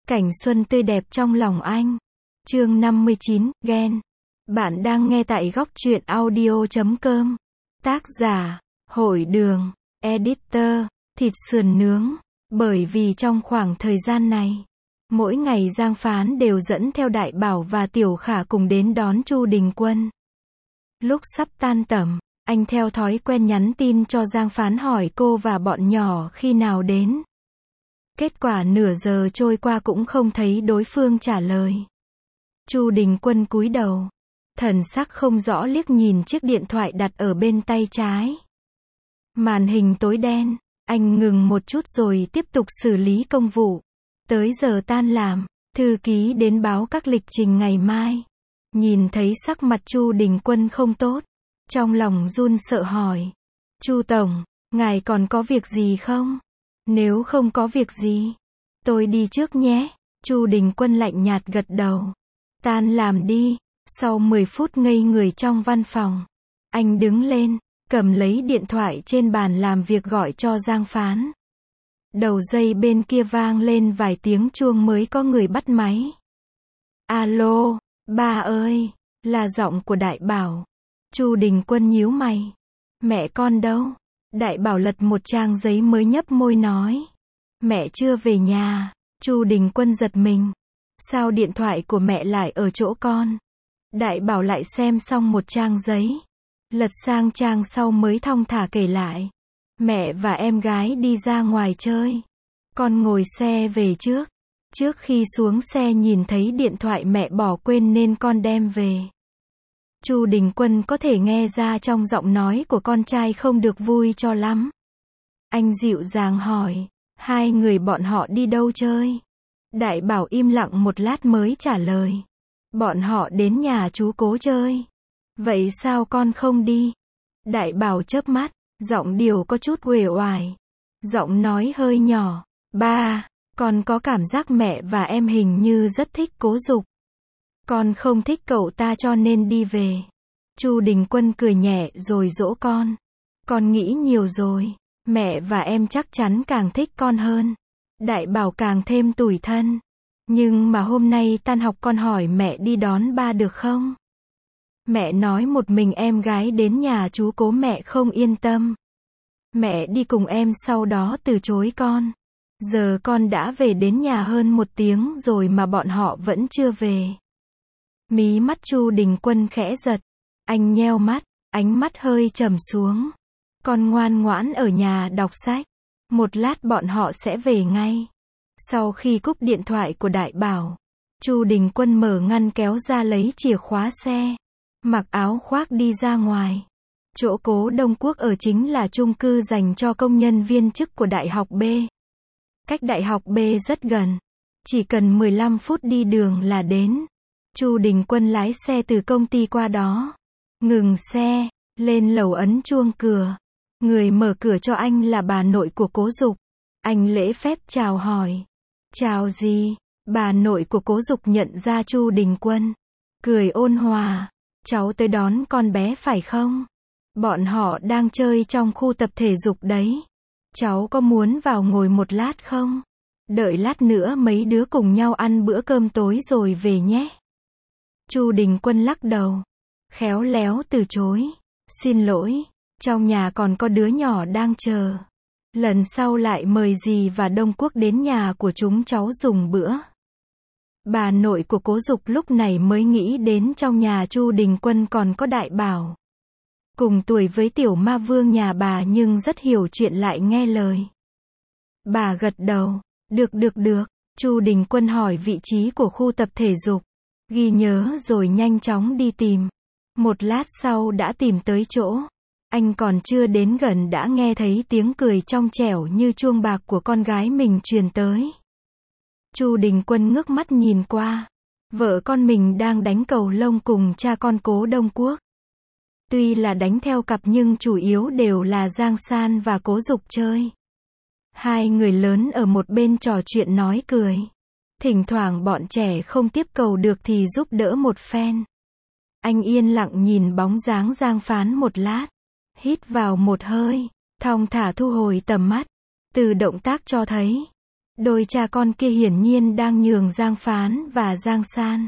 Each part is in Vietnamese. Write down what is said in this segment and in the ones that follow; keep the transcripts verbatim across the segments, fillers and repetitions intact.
Cảnh xuân tươi đẹp trong lòng anh. Chương năm mươi chín, ghen. Bạn đang nghe tại góc truyện audio chấm com. Tác giả, Hội Đường, Editor, thịt sườn nướng. Bởi vì trong khoảng thời gian này, mỗi ngày Giang Phán đều dẫn theo Đại Bảo và Tiểu Khả cùng đến đón Chu Đình Quân. Lúc sắp tan tầm, anh theo thói quen nhắn tin cho Giang Phán hỏi cô và bọn nhỏ khi nào đến. Kết quả nửa giờ trôi qua cũng không thấy đối phương trả lời. Chu Đình Quân cúi đầu, thần sắc không rõ liếc nhìn chiếc điện thoại đặt ở bên tay trái. Màn hình tối đen, anh ngừng một chút rồi tiếp tục xử lý công vụ. Tới giờ tan làm, thư ký đến báo các lịch trình ngày mai. Nhìn thấy sắc mặt Chu Đình Quân không tốt, trong lòng run sợ hỏi: Chu Tổng, ngài còn có việc gì không? Nếu không có việc gì, tôi đi trước nhé. Chu Đình Quân lạnh nhạt gật đầu. Tan làm đi. Sau mười phút ngây người trong văn phòng, anh đứng lên, cầm lấy điện thoại trên bàn làm việc gọi cho Giang Phán. Đầu dây bên kia vang lên vài tiếng chuông mới có người bắt máy. Alo, ba ơi, là giọng của Đại Bảo. Chu Đình Quân nhíu mày. Mẹ con đâu? Đại Bảo lật một trang giấy mới nhấp môi nói. Mẹ chưa về nhà. Chu Đình Quân giật mình. Sao điện thoại của mẹ lại ở chỗ con? Đại Bảo lại xem xong một trang giấy, lật sang trang sau mới thong thả kể lại. Mẹ và em gái đi ra ngoài chơi. Con ngồi xe về trước. Trước khi xuống xe nhìn thấy điện thoại mẹ bỏ quên nên con đem về. Chu Đình Quân có thể nghe ra trong giọng nói của con trai không được vui cho lắm. Anh dịu dàng hỏi, hai người bọn họ đi đâu chơi? Đại Bảo im lặng một lát mới trả lời. Bọn họ đến nhà chú Cố chơi. Vậy sao con không đi? Đại Bảo chớp mắt, giọng điệu có chút uể oải. Giọng nói hơi nhỏ. Ba, con có cảm giác mẹ và em hình như rất thích Cố Dục. Con không thích cậu ta cho nên đi về. Chu Đình Quân cười nhẹ rồi dỗ con. Con nghĩ nhiều rồi. Mẹ và em chắc chắn càng thích con hơn. Đại Bảo càng thêm tủi thân. Nhưng mà hôm nay tan học con hỏi mẹ đi đón ba được không? Mẹ nói một mình em gái đến nhà chú Cố mẹ không yên tâm. Mẹ đi cùng em sau đó từ chối con. Giờ con đã về đến nhà hơn một tiếng rồi mà bọn họ vẫn chưa về. Mí mắt Chu Đình Quân khẽ giật. Anh nheo mắt, ánh mắt hơi trầm xuống. Con ngoan ngoãn ở nhà đọc sách. Một lát bọn họ sẽ về ngay. Sau khi cúp điện thoại của Đại Bảo, Chu Đình Quân mở ngăn kéo ra lấy chìa khóa xe, mặc áo khoác đi ra ngoài. Chỗ Cố Đông Quốc ở chính là chung cư dành cho công nhân viên chức của Đại học B. Cách Đại học B rất gần, chỉ cần mười lăm phút đi đường là đến. Chu Đình Quân lái xe từ công ty qua đó, ngừng xe, lên lầu ấn chuông cửa. Người mở cửa cho anh là bà nội của Cố Dục. Anh lễ phép chào hỏi. Chào gì? Bà nội của Cố Dục nhận ra Chu Đình Quân, cười ôn hòa. Cháu tới đón con bé phải không? Bọn họ đang chơi trong khu tập thể dục đấy. Cháu có muốn vào ngồi một lát không? Đợi lát nữa mấy đứa cùng nhau ăn bữa cơm tối rồi về nhé. Chu Đình Quân lắc đầu, khéo léo từ chối. Xin lỗi, trong nhà còn có đứa nhỏ đang chờ. Lần sau lại mời dì và Đông Quốc đến nhà của chúng cháu dùng bữa. Bà nội của Cố Dục lúc này mới nghĩ đến trong nhà Chu Đình Quân còn có Đại Bảo. Cùng tuổi với tiểu ma vương nhà bà nhưng rất hiểu chuyện lại nghe lời. Bà gật đầu. Được được được. Chu Đình Quân hỏi vị trí của khu tập thể dục. Ghi nhớ rồi nhanh chóng đi tìm. Một lát sau đã tìm tới chỗ. Anh còn chưa đến gần đã nghe thấy tiếng cười trong trẻo như chuông bạc của con gái mình truyền tới. Chu Đình Quân ngước mắt nhìn qua. Vợ con mình đang đánh cầu lông cùng cha con Cố Đông Quốc. Tuy là đánh theo cặp nhưng chủ yếu đều là Giang San và Cố Dục chơi. Hai người lớn ở một bên trò chuyện nói cười. Thỉnh thoảng bọn trẻ không tiếp cầu được thì giúp đỡ một phen. Anh yên lặng nhìn bóng dáng Giang Phán một lát. Hít vào một hơi, thong thả thu hồi tầm mắt. Từ động tác cho thấy, Đôi cha con kia hiển nhiên đang nhường Giang Phán và Giang San.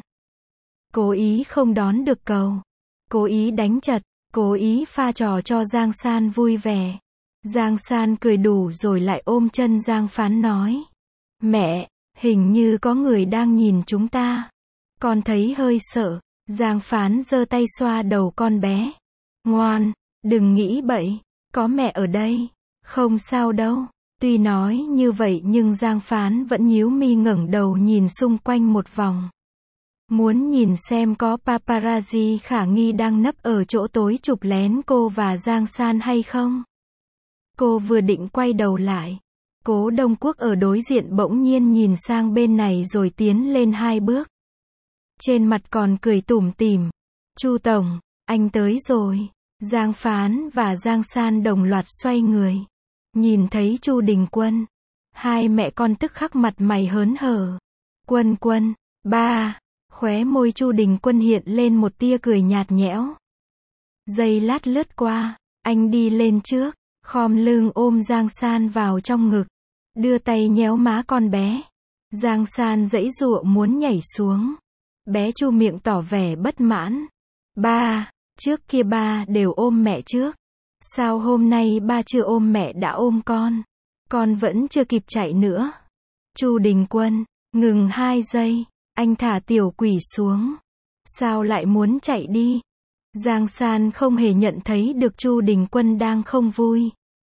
Cố ý không đón được cầu. Cố ý đánh chật. Cố ý pha trò cho Giang San vui vẻ. Giang San cười đủ rồi lại ôm chân Giang Phán nói. Mẹ, hình như có người đang nhìn chúng ta. Con thấy hơi sợ. Giang Phán giơ tay xoa đầu con bé. Ngoan, đừng nghĩ bậy. Có mẹ ở đây. Không sao đâu. Tuy nói như vậy nhưng Giang Phán vẫn nhíu mi ngẩng đầu nhìn xung quanh một vòng. Muốn nhìn xem có paparazzi khả nghi đang nấp ở chỗ tối chụp lén cô và Giang San hay không. Cô vừa định quay đầu lại. Cố Đông Quốc ở đối diện bỗng nhiên nhìn sang bên này rồi tiến lên hai bước. Trên mặt còn cười tủm tỉm. Chu Tổng, anh tới rồi. Giang Phán và Giang San đồng loạt xoay người. Nhìn thấy Chu Đình Quân. Hai mẹ con tức khắc mặt mày hớn hở. Quân Quân, ba. Khóe môi Chu Đình Quân hiện lên một tia cười nhạt nhẽo. Giây lát lướt qua, anh đi lên trước, khom lưng ôm Giang San vào trong ngực, đưa tay nhéo má con bé. Giang San giãy giụa muốn nhảy xuống. Bé Chu miệng tỏ vẻ bất mãn. Ba, trước kia ba đều ôm mẹ trước. Sao hôm nay ba chưa ôm mẹ đã ôm con? Con vẫn chưa kịp chạy nữa. Chu Đình Quân, ngừng hai giây. Anh thả tiểu quỷ xuống. Sao lại muốn chạy đi? Giang San không hề nhận thấy được Chu Đình Quân đang không vui.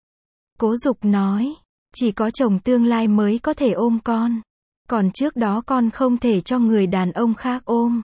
Cố Dục nói, chỉ có chồng tương lai mới có thể ôm con. Còn trước đó con không thể cho người đàn ông khác ôm.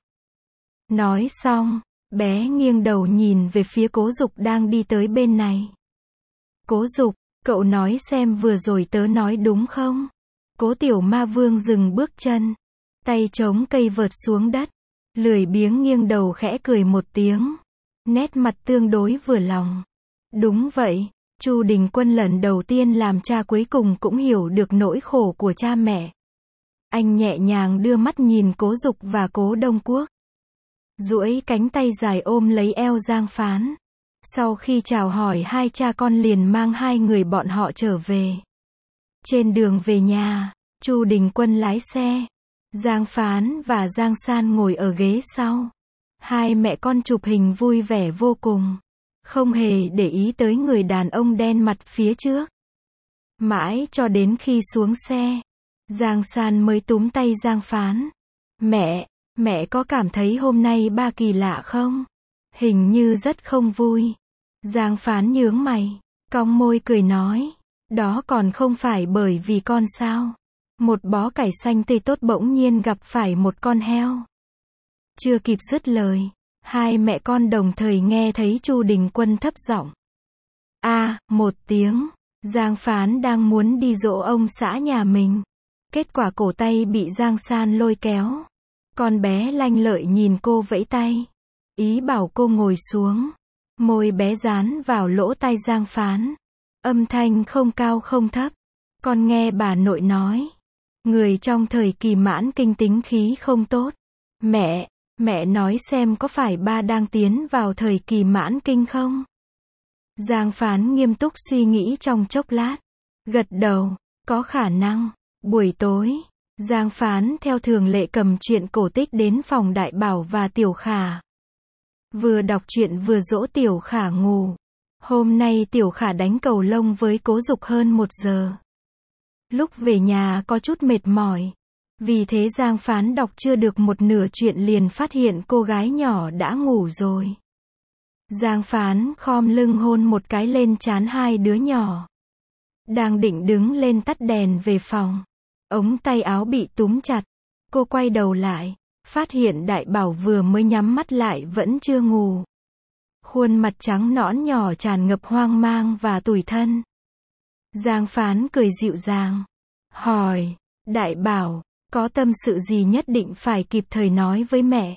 Nói xong, bé nghiêng đầu nhìn về phía Cố Dục đang đi tới bên này. Cố Dục, cậu nói xem vừa rồi tớ nói đúng không? Cố Tiểu Ma Vương dừng bước chân. Tay chống cây vợt xuống đất. Lười biếng nghiêng đầu khẽ cười một tiếng. Nét mặt tương đối vừa lòng. Đúng vậy, Chu Đình Quân lần đầu tiên làm cha cuối cùng cũng hiểu được nỗi khổ của cha mẹ. Anh nhẹ nhàng đưa mắt nhìn Cố Dục và Cố Đông Quốc. Duỗi cánh tay dài ôm lấy eo Giang Phán. Sau khi chào hỏi hai cha con liền mang hai người bọn họ trở về. Trên đường về nhà, Chu Đình Quân lái xe. Giang Phán và Giang San ngồi ở ghế sau. Hai mẹ con chụp hình vui vẻ vô cùng. Không hề để ý tới người đàn ông đen mặt phía trước. Mãi cho đến khi xuống xe, Giang San mới túm tay Giang Phán. Mẹ, mẹ có cảm thấy hôm nay ba kỳ lạ không? Hình như rất không vui. Giang Phán nhướng mày, cong môi cười nói. Đó còn không phải bởi vì con sao? Một bó cải xanh tươi tốt bỗng nhiên gặp phải một con heo. Chưa kịp dứt lời, hai mẹ con đồng thời nghe thấy Chu Đình Quân thấp giọng. A, à, một tiếng. Giang Phán đang muốn đi dỗ ông xã nhà mình. Kết quả cổ tay bị Giang San lôi kéo. Con bé lanh lợi nhìn cô vẫy tay. Ý bảo cô ngồi xuống. Môi bé dán vào lỗ tai Giang Phán. Âm thanh không cao không thấp. Con nghe bà nội nói. Người trong thời kỳ mãn kinh tính khí không tốt. Mẹ, mẹ nói xem có phải ba đang tiến vào thời kỳ mãn kinh không? Giang Phán nghiêm túc suy nghĩ trong chốc lát. Gật đầu, có khả năng. Buổi tối, Giang Phán theo thường lệ cầm truyện cổ tích đến phòng Đại Bảo và Tiểu Khả. Vừa đọc truyện vừa dỗ Tiểu Khả ngủ. Hôm nay Tiểu Khả đánh cầu lông với Cố Dục hơn một giờ. Lúc về nhà có chút mệt mỏi. Vì thế Giang Phán đọc chưa được một nửa chuyện liền phát hiện cô gái nhỏ đã ngủ rồi. Giang Phán khom lưng hôn một cái lên trán hai đứa nhỏ. Đang định đứng lên tắt đèn về phòng. Ống tay áo bị túm chặt. Cô quay đầu lại. Phát hiện Đại Bảo vừa mới nhắm mắt lại vẫn chưa ngủ. Khuôn mặt trắng nõn nhỏ tràn ngập hoang mang và tủi thân. Giang Phán cười dịu dàng. Hỏi, Đại Bảo, có tâm sự gì nhất định phải kịp thời nói với mẹ.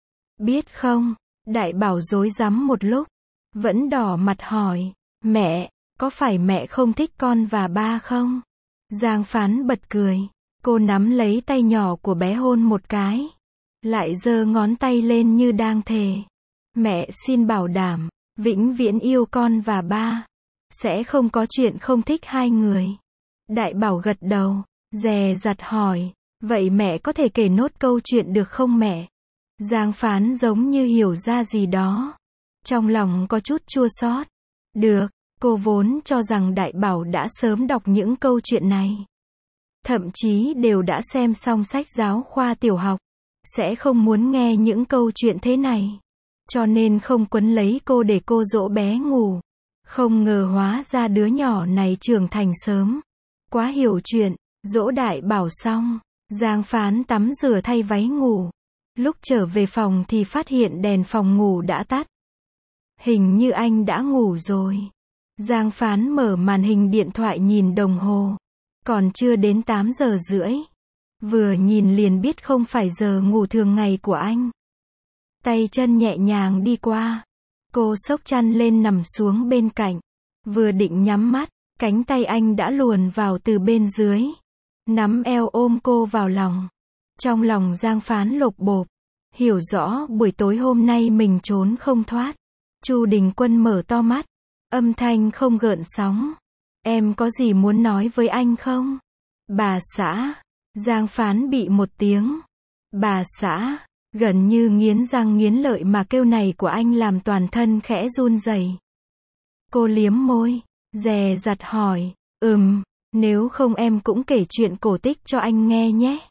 Biết không? Đại Bảo rối rắm một lúc. Vẫn đỏ mặt hỏi, mẹ, có phải mẹ không thích con và ba không? Giang Phán bật cười. Cô nắm lấy tay nhỏ của bé hôn một cái. Lại giơ ngón tay lên như đang thề. Mẹ xin bảo đảm, vĩnh viễn yêu con và ba. Sẽ không có chuyện không thích hai người. Đại Bảo gật đầu. Dè dặt hỏi, vậy mẹ có thể kể nốt câu chuyện được không mẹ? Giang Phán giống như hiểu ra gì đó. Trong lòng có chút chua xót. Được, cô vốn cho rằng Đại Bảo đã sớm đọc những câu chuyện này. Thậm chí đều đã xem xong sách giáo khoa tiểu học. Sẽ không muốn nghe những câu chuyện thế này. Cho nên không quấn lấy cô để cô dỗ bé ngủ. Không ngờ hóa ra đứa nhỏ này trưởng thành sớm. Quá hiểu chuyện, dỗ Đại Bảo xong. Giang Phán tắm rửa thay váy ngủ. Lúc trở về phòng thì phát hiện đèn phòng ngủ đã tắt. Hình như anh đã ngủ rồi. Giang Phán mở màn hình điện thoại nhìn đồng hồ. Còn chưa đến tám giờ rưỡi. Vừa nhìn liền biết không phải giờ ngủ thường ngày của anh. Tay chân nhẹ nhàng đi qua. Cô xốc chăn lên nằm xuống bên cạnh. Vừa định nhắm mắt, cánh tay anh đã luồn vào từ bên dưới. Nắm eo ôm cô vào lòng. Trong lòng Giang Phán lột bột. Hiểu rõ buổi tối hôm nay mình trốn không thoát. Chu Đình Quân mở to mắt. Âm thanh không gợn sóng. Em có gì muốn nói với anh không? Bà xã. Giang Phán bị một tiếng. Bà xã. Gần như nghiến răng nghiến lợi mà kêu này của anh làm toàn thân khẽ run rẩy. Cô liếm môi. Dè dặt hỏi. Ừm, nếu không em cũng kể chuyện cổ tích cho anh nghe nhé.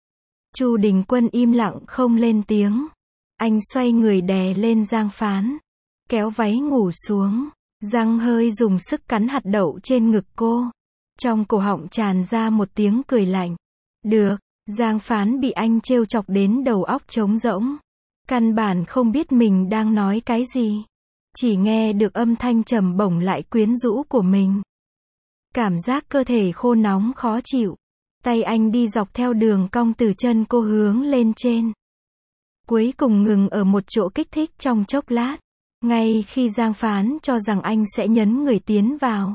Chu Đình Quân im lặng không lên tiếng. Anh xoay người đè lên Giang Phán. Kéo váy ngủ xuống. Răng hơi dùng sức cắn hạt đậu trên ngực cô. Trong cổ họng tràn ra một tiếng cười lạnh. Được, Giang Phán bị anh trêu chọc đến đầu óc trống rỗng. Căn bản không biết mình đang nói cái gì. Chỉ nghe được âm thanh trầm bổng lại quyến rũ của mình. Cảm giác cơ thể khô nóng khó chịu. Tay anh đi dọc theo đường cong từ chân cô hướng lên trên. Cuối cùng ngừng ở một chỗ kích thích trong chốc lát. Ngay khi Giang Phán cho rằng anh sẽ nhấn người tiến vào.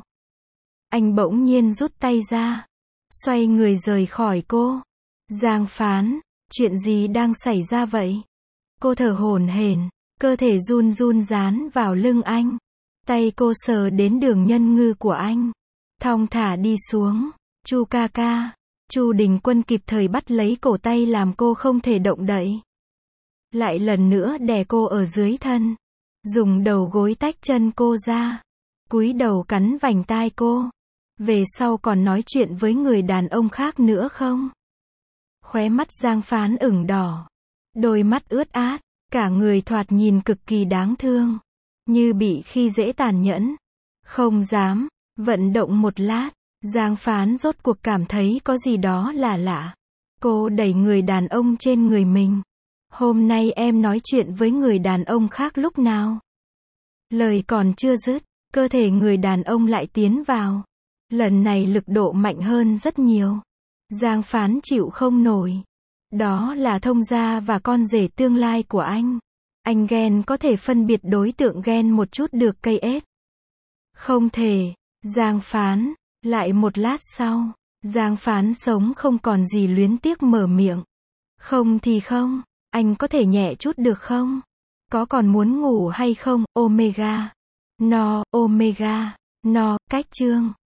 Anh bỗng nhiên rút tay ra. Xoay người rời khỏi cô. Giang Phán, chuyện gì đang xảy ra vậy? Cô thở hổn hển, cơ thể run run dán vào lưng anh. Tay cô sờ đến đường nhân ngư của anh. Thong thả đi xuống. Chu ca ca. Chu Đình Quân kịp thời bắt lấy cổ tay làm cô không thể động đậy. Lại lần nữa đè cô ở dưới thân. Dùng đầu gối tách chân cô ra. Cúi đầu cắn vành tai cô. Về sau còn nói chuyện với người đàn ông khác nữa không? Khóe mắt Giang Phán ửng đỏ. Đôi mắt ướt át. Cả người thoạt nhìn cực kỳ đáng thương. Như bị khi dễ tàn nhẫn. Không dám. Vận động một lát. Giang Phán rốt cuộc cảm thấy có gì đó lạ lạ. Cô đẩy người đàn ông trên người mình. Hôm nay em nói chuyện với người đàn ông khác lúc nào? Lời còn chưa dứt, cơ thể người đàn ông lại tiến vào. Lần này lực độ mạnh hơn rất nhiều. Giang Phán chịu không nổi. Đó là thông gia và con rể tương lai của anh. Anh ghen có thể phân biệt đối tượng ghen một chút được cây ết. Không thể. Giang Phán. Lại một lát sau. Giang Phán sống không còn gì luyến tiếc mở miệng. Không thì không. Anh có thể nhẹ chút được không? Có còn muốn ngủ hay không? Omega. No, Omega. No, cách chương.